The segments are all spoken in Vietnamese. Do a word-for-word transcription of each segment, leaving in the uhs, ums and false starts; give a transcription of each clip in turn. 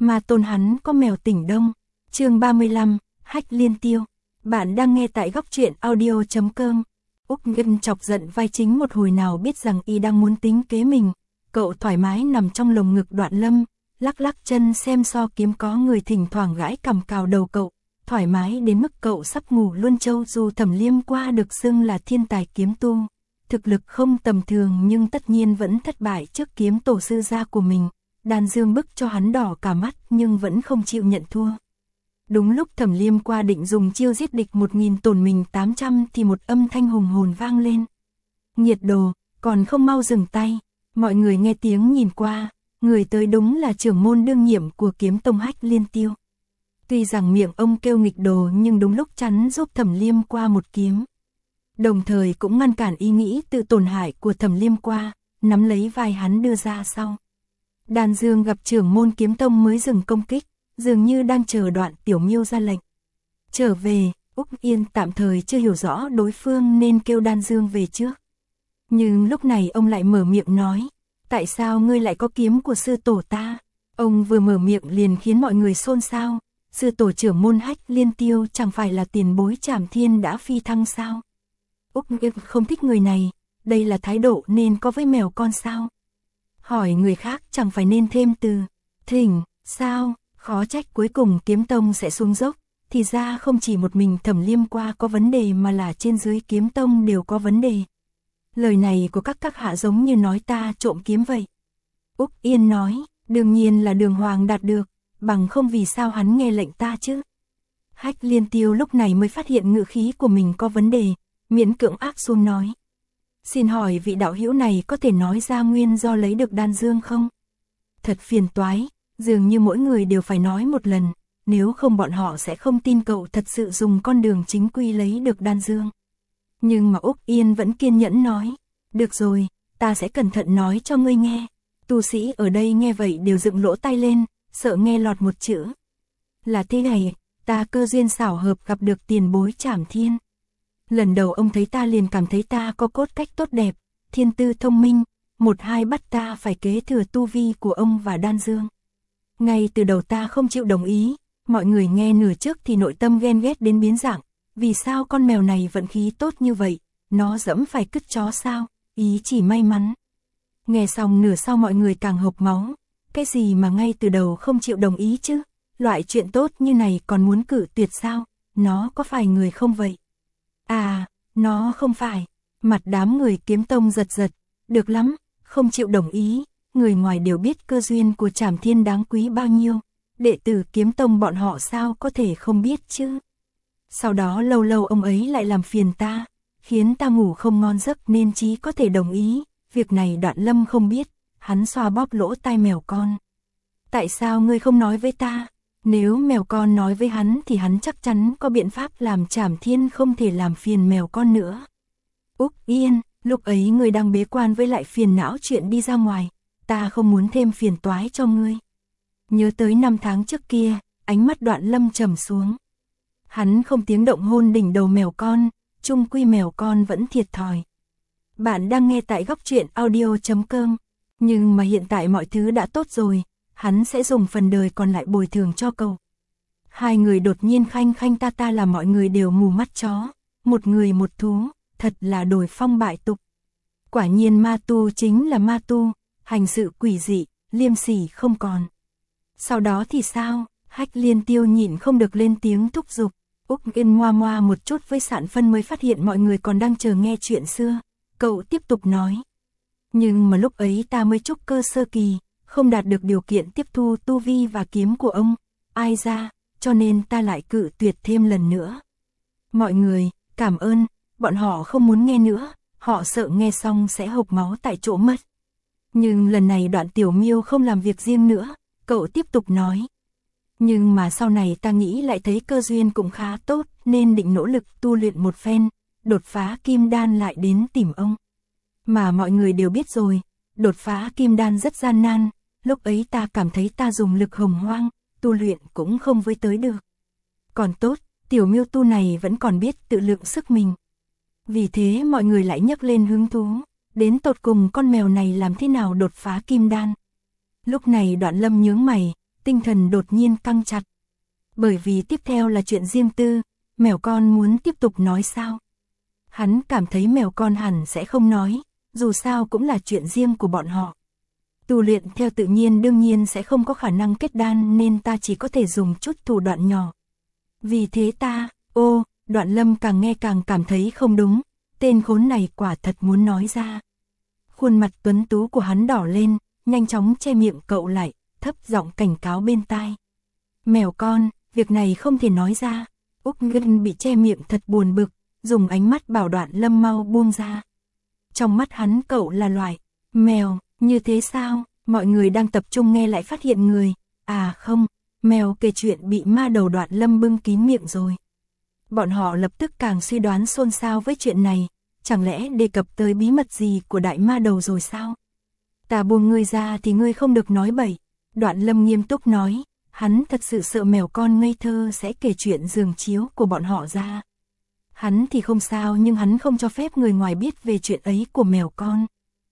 mà tôn hắn có mèo tỉnh đông. Chương ba mươi lăm, Hách Liên Tiêu. Bạn đang nghe tại góc truyện audio chấm com. Úc Ngân chọc giận vai chính một hồi nào biết rằng y đang muốn tính kế mình. Cậu thoải mái nằm trong lồng ngực Đoạn Lâm, lắc lắc chân xem so kiếm có người thỉnh thoảng gãi cằm cào đầu cậu. Thoải mái đến mức cậu sắp ngủ luôn châu. Dù Thẩm Liêm Qua được xưng là thiên tài kiếm tu, thực lực không tầm thường nhưng tất nhiên vẫn thất bại trước kiếm tổ sư gia của mình. Đan Dương bức cho hắn đỏ cả mắt nhưng vẫn không chịu nhận thua. Đúng lúc Thẩm Liêm Qua định dùng chiêu giết địch một nghìn tổn mình tám trăm thì một âm thanh hùng hồn vang lên. Nhiệt đồ, còn không mau dừng tay. Mọi người nghe tiếng nhìn qua, người tới đúng là trưởng môn đương nhiệm của kiếm tông Hách Liên Tiêu. Tuy rằng miệng ông kêu nghịch đồ nhưng đúng lúc chắn giúp Thẩm Liêm Qua một kiếm. Đồng thời cũng ngăn cản ý nghĩ tự tổn hại của Thẩm Liêm Qua, nắm lấy vai hắn đưa ra sau. Đan Dương gặp trưởng môn kiếm tông mới dừng công kích, dường như đang chờ Đoạn Tiểu Miêu ra lệnh. Trở về, Úc Yên tạm thời chưa hiểu rõ đối phương nên kêu Đan Dương về trước. Nhưng lúc này ông lại mở miệng nói, tại sao ngươi lại có kiếm của sư tổ ta? Ông vừa mở miệng liền khiến mọi người xôn xao, sư tổ trưởng môn Hách Liên Tiêu chẳng phải là tiền bối Trảm Thiên đã phi thăng sao? Úc Yên không thích người này, đây là thái độ nên có với mèo con sao? Hỏi người khác chẳng phải nên thêm từ thỉnh, sao? Khó trách cuối cùng kiếm tông sẽ xuống dốc, thì ra không chỉ một mình Thẩm Liêm Qua có vấn đề mà là trên dưới kiếm tông đều có vấn đề. Lời này của các các hạ giống như nói ta trộm kiếm vậy. Úc Yên nói, đương nhiên là Đường Hoàng đạt được, bằng không vì sao hắn nghe lệnh ta chứ. Hách Liên Tiêu lúc này mới phát hiện ngữ khí của mình có vấn đề, miễn cưỡng ác xuống nói. Xin hỏi vị đạo hữu này có thể nói ra nguyên do lấy được Đan Dương không? Thật phiền toái, dường như mỗi người đều phải nói một lần, nếu không bọn họ sẽ không tin cậu thật sự dùng con đường chính quy lấy được Đan Dương. Nhưng mà Úc Yên vẫn kiên nhẫn nói, được rồi, ta sẽ cẩn thận nói cho ngươi nghe. Tu sĩ ở đây nghe vậy đều dựng lỗ tai lên, sợ nghe lọt một chữ. Là thế này, ta cơ duyên xảo hợp gặp được tiền bối Trảm Thiên. Lần đầu ông thấy ta liền cảm thấy ta có cốt cách tốt đẹp, thiên tư thông minh, một hai bắt ta phải kế thừa tu vi của ông và Đan Dương. Ngay từ đầu ta không chịu đồng ý, mọi người nghe nửa trước thì nội tâm ghen ghét đến biến dạng. Vì sao con mèo này vận khí tốt như vậy, nó dẫm phải cứt chó sao, ý chỉ may mắn. Nghe xong nửa sau mọi người càng hộc máu, cái gì mà ngay từ đầu không chịu đồng ý chứ, loại chuyện tốt như này còn muốn cự tuyệt sao, nó có phải người không vậy? À, nó không phải, mặt đám người kiếm tông giật giật, được lắm, không chịu đồng ý, người ngoài đều biết cơ duyên của Trảm Thiên đáng quý bao nhiêu, đệ tử kiếm tông bọn họ sao có thể không biết chứ. Sau đó lâu lâu ông ấy lại làm phiền ta, khiến ta ngủ không ngon giấc nên chỉ có thể đồng ý, việc này Đoạn Lâm không biết, hắn xoa bóp lỗ tai mèo con. Tại sao ngươi không nói với ta? Nếu mèo con nói với hắn thì hắn chắc chắn có biện pháp làm Trảm Thiên không thể làm phiền mèo con nữa. Úc Yên, lúc ấy ngươi đang bế quan với lại phiền não chuyện đi ra ngoài, ta không muốn thêm phiền toái cho ngươi. Nhớ tới năm tháng trước kia, ánh mắt Đoạn Lâm trầm xuống. Hắn không tiếng động hôn đỉnh đầu mèo con, chung quy mèo con vẫn thiệt thòi. Bạn đang nghe tại góc truyện audio chấm com, nhưng mà hiện tại mọi thứ đã tốt rồi, hắn sẽ dùng phần đời còn lại bồi thường cho cậu. Hai người đột nhiên khanh khanh ta ta là mọi người đều mù mắt chó, một người một thú, thật là đổi phong bại tục. Quả nhiên ma tu chính là ma tu, hành sự quỷ dị, liêm sỉ không còn. Sau đó thì sao? Hách Liên Tiêu nhịn không được lên tiếng thúc giục. Úc Yên ngoa ngoa một chút với Sạn Phân mới phát hiện mọi người còn đang chờ nghe chuyện xưa. Cậu tiếp tục nói. Nhưng mà lúc ấy ta mới trúc cơ sơ kỳ, không đạt được điều kiện tiếp thu tu vi và kiếm của ông. Ai ra, cho nên ta lại cự tuyệt thêm lần nữa. Mọi người, cảm ơn, bọn họ không muốn nghe nữa, họ sợ nghe xong sẽ hộc máu tại chỗ mất. Nhưng lần này Đoạn Tiểu Miêu không làm việc riêng nữa, cậu tiếp tục nói. Nhưng mà sau này ta nghĩ lại thấy cơ duyên cũng khá tốt nên định nỗ lực tu luyện một phen, đột phá kim đan lại đến tìm ông. Mà mọi người đều biết rồi, đột phá kim đan rất gian nan, lúc ấy ta cảm thấy ta dùng lực hồng hoang, tu luyện cũng không với tới được. Còn tốt, Tiểu Miêu tu này vẫn còn biết tự lượng sức mình. Vì thế mọi người lại nhắc lên hứng thú, đến tột cùng con mèo này làm thế nào đột phá kim đan. Lúc này Đoạn Lâm nhướng mày, tinh thần đột nhiên căng chặt. Bởi vì tiếp theo là chuyện riêng tư, mèo con muốn tiếp tục nói sao? Hắn cảm thấy mèo con hẳn sẽ không nói, dù sao cũng là chuyện riêng của bọn họ. Tu luyện theo tự nhiên đương nhiên sẽ không có khả năng kết đan nên ta chỉ có thể dùng chút thủ đoạn nhỏ. Vì thế ta, ô, Đoạn Lâm càng nghe càng cảm thấy không đúng, tên khốn này quả thật muốn nói ra. Khuôn mặt tuấn tú của hắn đỏ lên, nhanh chóng che miệng cậu lại, thấp giọng cảnh cáo bên tai. Mèo con, việc này không thể nói ra. Úc Ngân bị che miệng thật buồn bực, dùng ánh mắt bảo Đoạn Lâm mau buông ra. Trong mắt hắn cậu là loại mèo, như thế sao? Mọi người đang tập trung nghe lại phát hiện người. À không, mèo kể chuyện bị ma đầu Đoạn Lâm bưng kín miệng rồi. Bọn họ lập tức càng suy đoán xôn xao với chuyện này. Chẳng lẽ đề cập tới bí mật gì của đại ma đầu rồi sao? Ta buông ngươi ra thì ngươi không được nói bậy. Đoạn Lâm nghiêm túc nói, hắn thật sự sợ mèo con ngây thơ sẽ kể chuyện giường chiếu của bọn họ ra. Hắn thì không sao nhưng hắn không cho phép người ngoài biết về chuyện ấy của mèo con.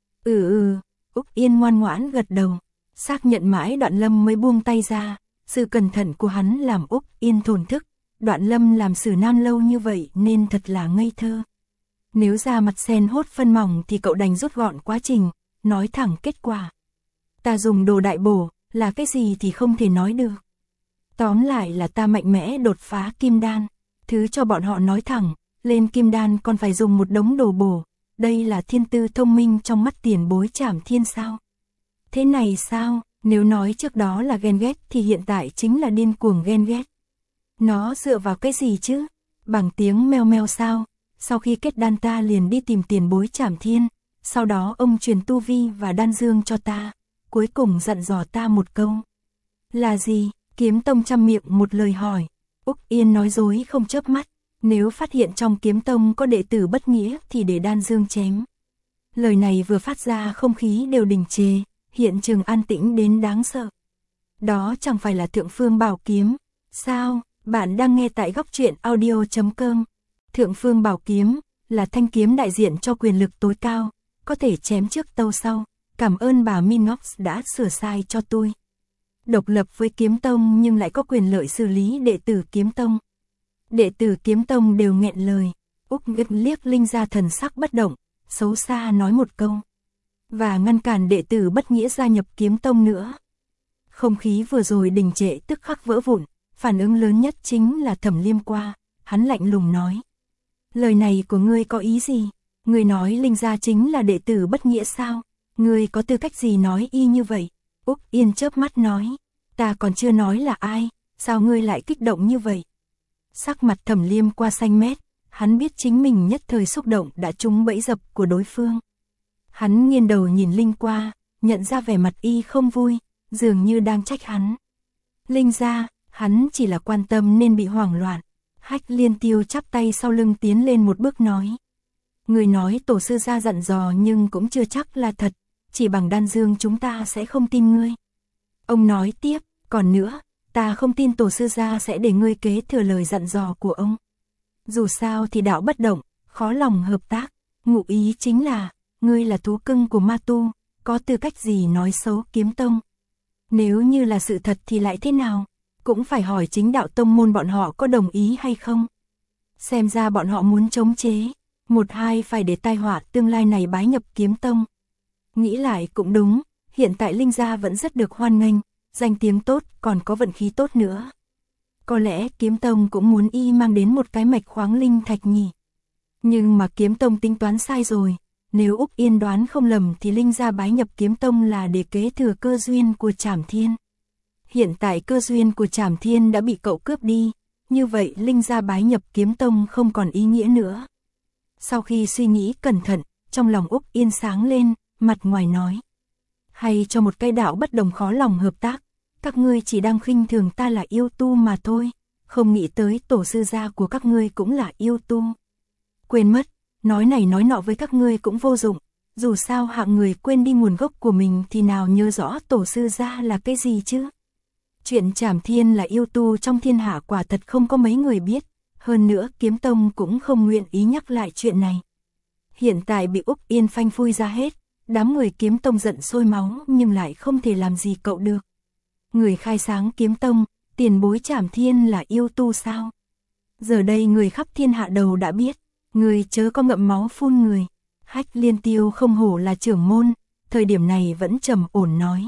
Ừ ừ, Úc Yên ngoan ngoãn gật đầu, xác nhận mãi Đoạn Lâm mới buông tay ra. Sự cẩn thận của hắn làm Úc Yên thổn thức. Đoạn Lâm làm xử nam lâu như vậy nên thật là ngây thơ. Nếu ra mặt sen hốt phân mỏng thì cậu đành rút gọn quá trình, nói thẳng kết quả. Ta dùng đồ đại bổ, là cái gì thì không thể nói được. Tóm lại là ta mạnh mẽ đột phá kim đan, thứ cho bọn họ nói thẳng, lên kim đan còn phải dùng một đống đồ bổ, đây là thiên tư thông minh trong mắt tiền bối Trảm Thiên sao? Thế này sao, nếu nói trước đó là ghen ghét thì hiện tại chính là điên cuồng ghen ghét. Nó dựa vào cái gì chứ? Bằng tiếng meo meo sao? Sau khi kết đan ta liền đi tìm tiền bối Trảm Thiên, sau đó ông truyền tu vi và đan dương cho ta, cuối cùng dặn dò ta một câu. Là gì? Kiếm Tông trăm miệng một lời hỏi. Úc Yên nói dối không chớp mắt, nếu phát hiện trong Kiếm Tông có đệ tử bất nghĩa thì để đan dương chém. Lời này vừa phát ra không khí đều đình trệ, hiện trường an tĩnh đến đáng sợ. Đó chẳng phải là Thượng Phương Bảo Kiếm, sao? Bạn đang nghe tại góc truyện audio chấm com. Thượng Phương Bảo Kiếm là thanh kiếm đại diện cho quyền lực tối cao, có thể chém trước tâu sau. Cảm ơn bà Minox đã sửa sai cho tôi. Độc lập với Kiếm Tông nhưng lại có quyền lợi xử lý đệ tử Kiếm Tông. Đệ tử Kiếm Tông đều nghẹn lời. Úc Ngân liếc Linh Gia thần sắc bất động, xấu xa nói một câu. Và ngăn cản đệ tử bất nghĩa gia nhập Kiếm Tông nữa. Không khí vừa rồi đình trệ tức khắc vỡ vụn, phản ứng lớn nhất chính là Thẩm Liêm qua, hắn lạnh lùng nói. Lời này của ngươi có ý gì? Ngươi nói Linh Gia chính là đệ tử bất nghĩa sao? Ngươi có tư cách gì nói y như vậy? Úc Yên chớp mắt nói, ta còn chưa nói là ai, sao ngươi lại kích động như vậy? Sắc mặt Thẩm Liêm qua xanh mét, hắn biết chính mình nhất thời xúc động đã trúng bẫy dập của đối phương. Hắn nghiêng đầu nhìn Linh qua, nhận ra vẻ mặt y không vui, dường như đang trách hắn. Linh Gia, hắn chỉ là quan tâm nên bị hoảng loạn. Hách Liên Tiêu chắp tay sau lưng tiến lên một bước nói. Người nói tổ sư gia dặn dò nhưng cũng chưa chắc là thật, chỉ bằng đan dương chúng ta sẽ không tin ngươi. Ông nói tiếp, còn nữa, ta không tin tổ sư gia sẽ để ngươi kế thừa lời dặn dò của ông. Dù sao thì đạo bất động, khó lòng hợp tác, ngụ ý chính là, ngươi là thú cưng của ma tu, có tư cách gì nói xấu Kiếm Tông. Nếu như là sự thật thì lại thế nào, cũng phải hỏi chính đạo tông môn bọn họ có đồng ý hay không. Xem ra bọn họ muốn chống chế, một hai phải để tai họa tương lai này bái nhập Kiếm Tông. Nghĩ lại cũng đúng, hiện tại Linh Gia vẫn rất được hoan nghênh, danh tiếng tốt còn có vận khí tốt nữa. Có lẽ Kiếm Tông cũng muốn y mang đến một cái mạch khoáng linh thạch nhỉ. Nhưng mà Kiếm Tông tính toán sai rồi, nếu Úc Yên đoán không lầm thì Linh Gia bái nhập Kiếm Tông là để kế thừa cơ duyên của Trảm Thiên. Hiện tại cơ duyên của Trảm Thiên đã bị cậu cướp đi, như vậy Linh Gia bái nhập Kiếm Tông không còn ý nghĩa nữa. Sau khi suy nghĩ cẩn thận, trong lòng Úc Yên sáng lên, mặt ngoài nói. Hay cho một cái đạo bất đồng khó lòng hợp tác, các ngươi chỉ đang khinh thường ta là yêu tu mà thôi, không nghĩ tới tổ sư gia của các ngươi cũng là yêu tu. Quên mất, nói này nói nọ với các ngươi cũng vô dụng, dù sao hạng người quên đi nguồn gốc của mình thì nào nhớ rõ tổ sư gia là cái gì chứ. Chuyện Trảm Thiên là yêu tu trong thiên hạ quả thật không có mấy người biết, hơn nữa Kiếm Tông cũng không nguyện ý nhắc lại chuyện này. Hiện tại bị Úc Yên phanh phui ra hết, đám người Kiếm Tông giận sôi máu nhưng lại không thể làm gì cậu được. người khai sáng kiếm tông, tiền bối Trảm Thiên là yêu tu sao? Giờ đây người khắp thiên hạ đầu đã biết, người chớ có ngậm máu phun người. Hách Liên Tiêu không hổ là trưởng môn, thời điểm này vẫn trầm ổn nói.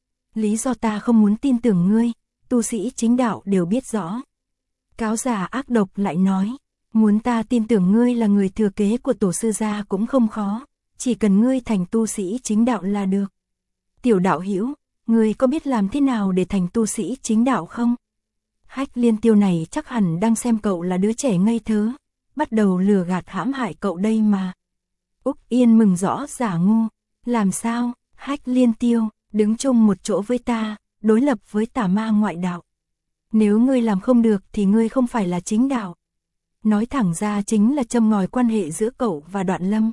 Lý do ta không muốn tin tưởng ngươi, tu sĩ chính đạo đều biết rõ. Cáo giả ác độc lại nói, muốn ta tin tưởng ngươi là người thừa kế của tổ sư gia cũng không khó, chỉ cần ngươi thành tu sĩ chính đạo là được. Tiểu đạo hữu, ngươi có biết làm thế nào để thành tu sĩ chính đạo không? Hách Liên Tiêu này chắc hẳn đang xem cậu là đứa trẻ ngây thơ, bắt đầu lừa gạt hãm hại cậu đây mà. Úc Yên mừng rõ giả ngu, làm sao, Hách Liên Tiêu, đứng chung một chỗ với ta, đối lập với tà ma ngoại đạo. Nếu ngươi làm không được thì ngươi không phải là chính đạo. Nói thẳng ra chính là châm ngòi quan hệ giữa cậu và Đoạn Lâm.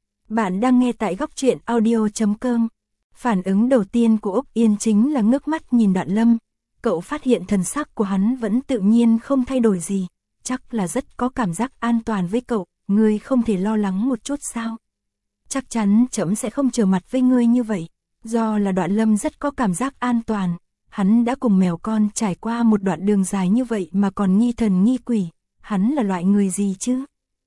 Bạn đang nghe tại góc truyện audio chấm com. Phản ứng đầu tiên của Úc Yên chính là ngước mắt nhìn Đoạn Lâm. Cậu phát hiện thần sắc của hắn vẫn tự nhiên không thay đổi gì. Chắc là rất có cảm giác an toàn với cậu. Ngươi không thể lo lắng một chút sao? Chắc chắn trẫm sẽ không trở mặt với ngươi như vậy. Do là Đoạn Lâm rất có cảm giác an toàn. Hắn đã cùng mèo con trải qua một đoạn đường dài như vậy mà còn nghi thần nghi quỷ. Hắn là loại người gì chứ?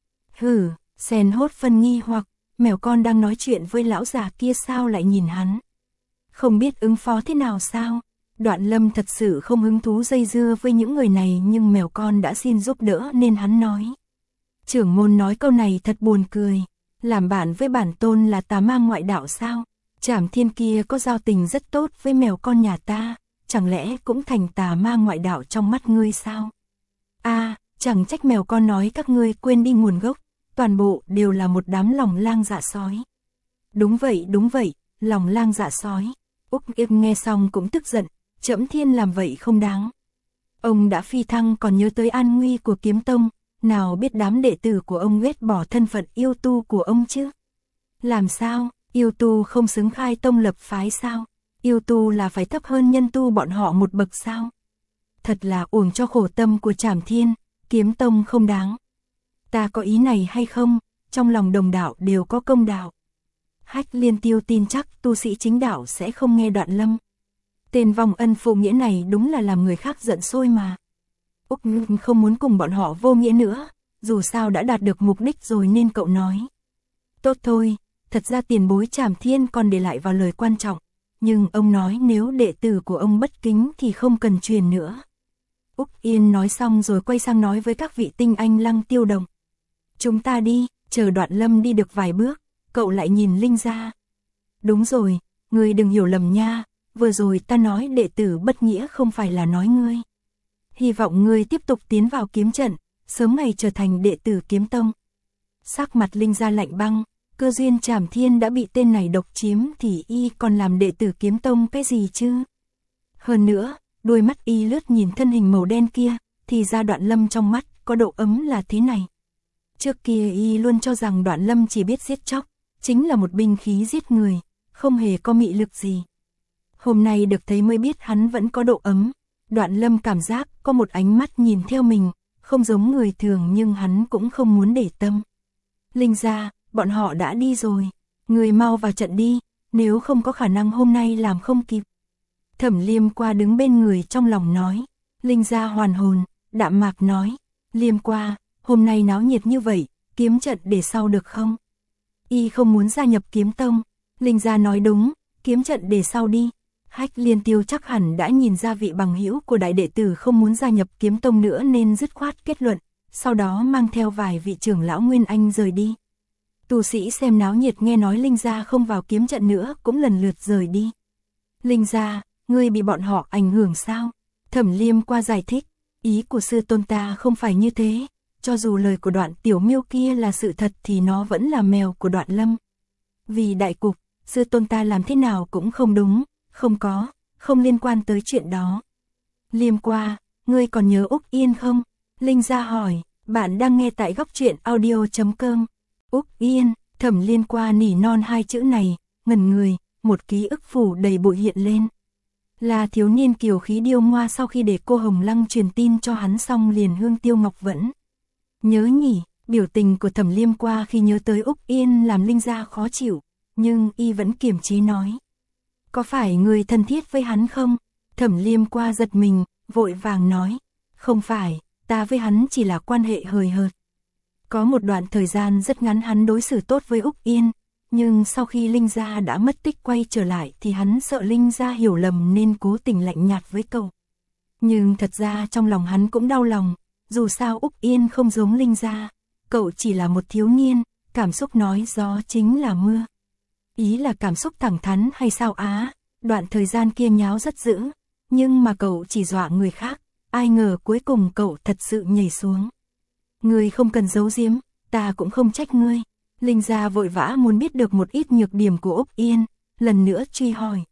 Hừ, Sen hốt phân nghi hoặc, mèo con đang nói chuyện với lão già kia sao lại nhìn hắn? Không biết ứng phó thế nào sao? Đoạn Lâm thật sự không hứng thú dây dưa với những người này nhưng mèo con đã xin giúp đỡ nên hắn nói. Trưởng môn nói câu này thật buồn cười. Làm bạn với bản tôn là tà ma ngoại đạo sao? Trảm Thiên kia có giao tình rất tốt với mèo con nhà ta, chẳng lẽ cũng thành tà ma ngoại đạo trong mắt ngươi sao? A, à, chẳng trách mèo con nói các ngươi quên đi nguồn gốc, toàn bộ đều là một đám lòng lang dạ sói. Đúng vậy, đúng vậy, lòng lang dạ sói. Úc Im nghe xong cũng tức giận, Trẫm Thiên làm vậy không đáng. Ông đã phi thăng còn nhớ tới an nguy của kiếm tông, nào biết đám đệ tử của ông ghét bỏ thân phận yêu tu của ông chứ? Làm sao, yêu tu không xứng khai tông lập phái sao? Yêu tu là phải thấp hơn nhân tu bọn họ một bậc sao? Thật là uổng cho khổ tâm của Trảm Thiên, kiếm tông không đáng. Ta có ý này hay không, trong lòng đồng đạo đều có công đạo. Hách Liên Tiêu tin chắc tu sĩ chính đạo sẽ không nghe Đoạn Lâm. Tên vong ân phụ nghĩa này đúng là làm người khác giận sôi mà. Úc không muốn cùng bọn họ vô nghĩa nữa, dù sao đã đạt được mục đích rồi nên cậu nói. Tốt thôi, thật ra tiền bối Trảm Thiên còn để lại vào lời quan trọng, nhưng ông nói nếu đệ tử của ông bất kính thì không cần truyền nữa. Úc Yên nói xong rồi quay sang nói với các vị tinh anh Lăng Tiêu Đồng. Chúng ta đi, chờ Đoạn Lâm đi được vài bước, cậu lại nhìn Linh Gia. Đúng rồi, ngươi đừng hiểu lầm nha, vừa rồi ta nói đệ tử bất nghĩa không phải là nói ngươi. Hy vọng ngươi tiếp tục tiến vào kiếm trận, sớm ngày trở thành đệ tử kiếm tông. Sắc mặt Linh Gia lạnh băng, cơ duyên Trảm Thiên đã bị tên này độc chiếm thì y còn làm đệ tử kiếm tông cái gì chứ? Hơn nữa, đôi mắt y lướt nhìn thân hình màu đen kia, thì ra Đoạn Lâm trong mắt có độ ấm là thế này. Trước kia y luôn cho rằng Đoạn Lâm chỉ biết giết chóc, chính là một binh khí giết người, không hề có mị lực gì. Hôm nay được thấy mới biết hắn vẫn có độ ấm. Đoạn Lâm cảm giác có một ánh mắt nhìn theo mình, không giống người thường nhưng hắn cũng không muốn để tâm. Linh Gia, bọn họ đã đi rồi, người mau vào trận đi, nếu không có khả năng hôm nay làm không kịp. Thẩm Liêm qua đứng bên người trong lòng nói. Linh Gia hoàn hồn, đạm mạc nói. Liêm qua, hôm nay náo nhiệt như vậy, kiếm trận để sau được không? Y không muốn gia nhập kiếm tông. Linh Gia nói đúng, kiếm trận để sau đi. Hách Liên Tiêu chắc hẳn đã nhìn ra vị bằng hữu của đại đệ tử không muốn gia nhập kiếm tông nữa nên dứt khoát kết luận, sau đó mang theo vài vị trưởng lão Nguyên Anh rời đi. Tu sĩ xem náo nhiệt nghe nói Linh Gia không vào kiếm trận nữa cũng lần lượt rời đi. Linh Gia, ngươi bị bọn họ ảnh hưởng sao? Thẩm Liêm qua giải thích, ý của sư tôn ta không phải như thế, cho dù lời của Đoạn Tiểu Miêu kia là sự thật thì nó vẫn là mèo của Đoạn Lâm. Vì đại cục, sư tôn ta làm thế nào cũng không đúng, không có, không liên quan tới chuyện đó. Liêm qua, ngươi còn nhớ Úc Yên không? Linh Gia hỏi, bạn đang nghe tại góc truyện audio chấm com. Úc Yên, Thẩm Liên qua nỉ non hai chữ này, ngẩn người, một ký ức phủ đầy bụi hiện lên. Là thiếu niên kiều khí điêu ngoa sau khi để cô Hồng Lăng truyền tin cho hắn xong liền hương tiêu ngọc vẫn. Nhớ nhỉ, biểu tình của Thẩm Liêm qua khi nhớ tới Úc Yên làm Linh Gia khó chịu, nhưng y vẫn kiềm chế nói. Có phải người thân thiết với hắn không? Thẩm Liêm qua giật mình, vội vàng nói, không phải, ta với hắn chỉ là quan hệ hời hợt. Có một đoạn thời gian rất ngắn hắn đối xử tốt với Úc Yên, nhưng sau khi Linh Gia đã mất tích quay trở lại thì hắn sợ Linh Gia hiểu lầm nên cố tình lạnh nhạt với cậu. Nhưng thật ra trong lòng hắn cũng đau lòng, dù sao Úc Yên không giống Linh Gia, cậu chỉ là một thiếu niên, cảm xúc nói gió chính là mưa. Ý là cảm xúc thẳng thắn hay sao á, đoạn thời gian kia nháo rất dữ, nhưng mà cậu chỉ dọa người khác, ai ngờ cuối cùng cậu thật sự nhảy xuống. Ngươi không cần giấu giếm, ta cũng không trách ngươi. Linh Gia vội vã muốn biết được một ít nhược điểm của Úc Yên, lần nữa truy hỏi.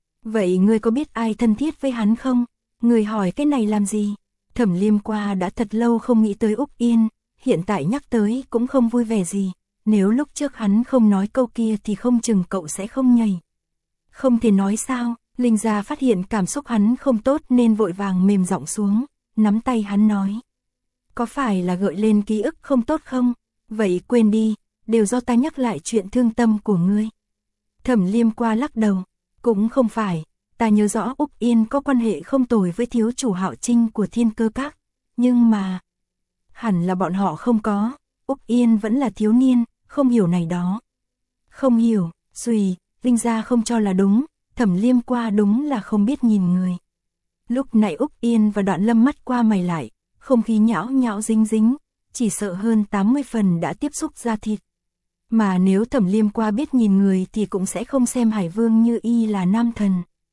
Vậy ngươi có biết ai thân thiết với hắn không? Ngươi hỏi cái này làm gì? Thẩm Liêm qua đã thật lâu không nghĩ tới Úc Yên, hiện tại nhắc tới cũng không vui vẻ gì. Nếu lúc trước hắn không nói câu kia thì không chừng cậu sẽ không nhảy. Không thể nói sao, Linh Gia phát hiện cảm xúc hắn không tốt nên vội vàng mềm giọng xuống, nắm tay hắn nói. Có phải là gợi lên ký ức không tốt không? Vậy quên đi, đều do ta nhắc lại chuyện thương tâm của ngươi. Thẩm Liêm qua lắc đầu, cũng không phải, ta nhớ rõ Úc Yên có quan hệ không tồi với thiếu chủ Hạo Trinh của Thiên Cơ Các, nhưng mà... Hẳn là bọn họ không có, Úc Yên vẫn là thiếu niên, không hiểu này đó. Không hiểu, xùy, Linh Gia không cho là đúng, Thẩm Liêm qua đúng là không biết nhìn người. Lúc này Úc Yên và Đoạn Lâm mắt qua mày lại, không khí nhão nhão dính dính, chỉ sợ hơn tám mươi phần đã tiếp xúc da thịt. Mà nếu Thẩm Liêm qua biết nhìn người thì cũng sẽ không xem Hải Vương Như Y là nam thần.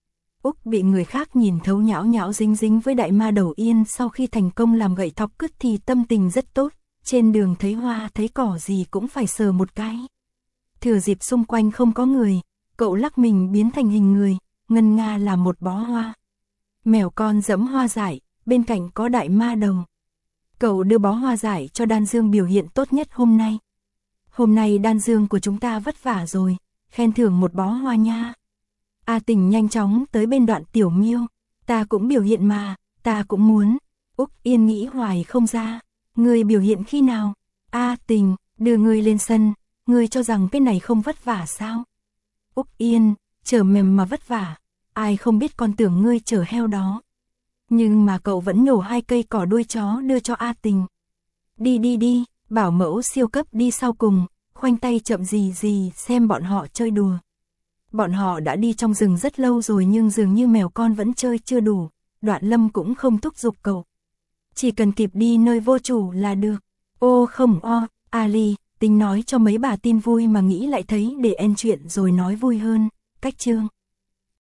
Úc bị người khác nhìn thấu nhão nhão dính dính với đại ma đầu Yên sau khi thành công làm gậy thọc cứt thì tâm tình rất tốt, trên đường thấy hoa thấy cỏ gì cũng phải sờ một cái. Thừa dịp xung quanh không có người, cậu lắc mình biến thành hình người, ngân nga là một bó hoa. Mèo con dẫm hoa dại, bên cạnh có đại ma đầu. Cậu đưa bó hoa dại cho Đan Dương biểu hiện tốt nhất hôm nay. Hôm nay Đan Dương của chúng ta vất vả rồi, khen thưởng một bó hoa nha. A Tình nhanh chóng tới bên Đoạn Tiểu Miêu, ta cũng biểu hiện mà, ta cũng muốn. Úc Yên nghĩ hoài không ra, người biểu hiện khi nào? A Tình, đưa người lên sân, người cho rằng cái này không vất vả sao? Úc Yên, chở mềm mà vất vả, ai không biết con tưởng ngươi chở heo đó. Nhưng mà cậu vẫn nhổ hai cây cỏ đuôi chó đưa cho A Tình. Đi đi đi, bảo mẫu siêu cấp đi sau cùng, khoanh tay chậm gì gì xem bọn họ chơi đùa. Bọn họ đã đi trong rừng rất lâu rồi nhưng dường như mèo con vẫn chơi chưa đủ, Đoạn Lâm cũng không thúc giục cậu. Chỉ cần kịp đi nơi vô chủ là được. Ô không o, Ali, tính nói cho mấy bà tin vui mà nghĩ lại thấy để end chuyện rồi nói vui hơn. Cách chương.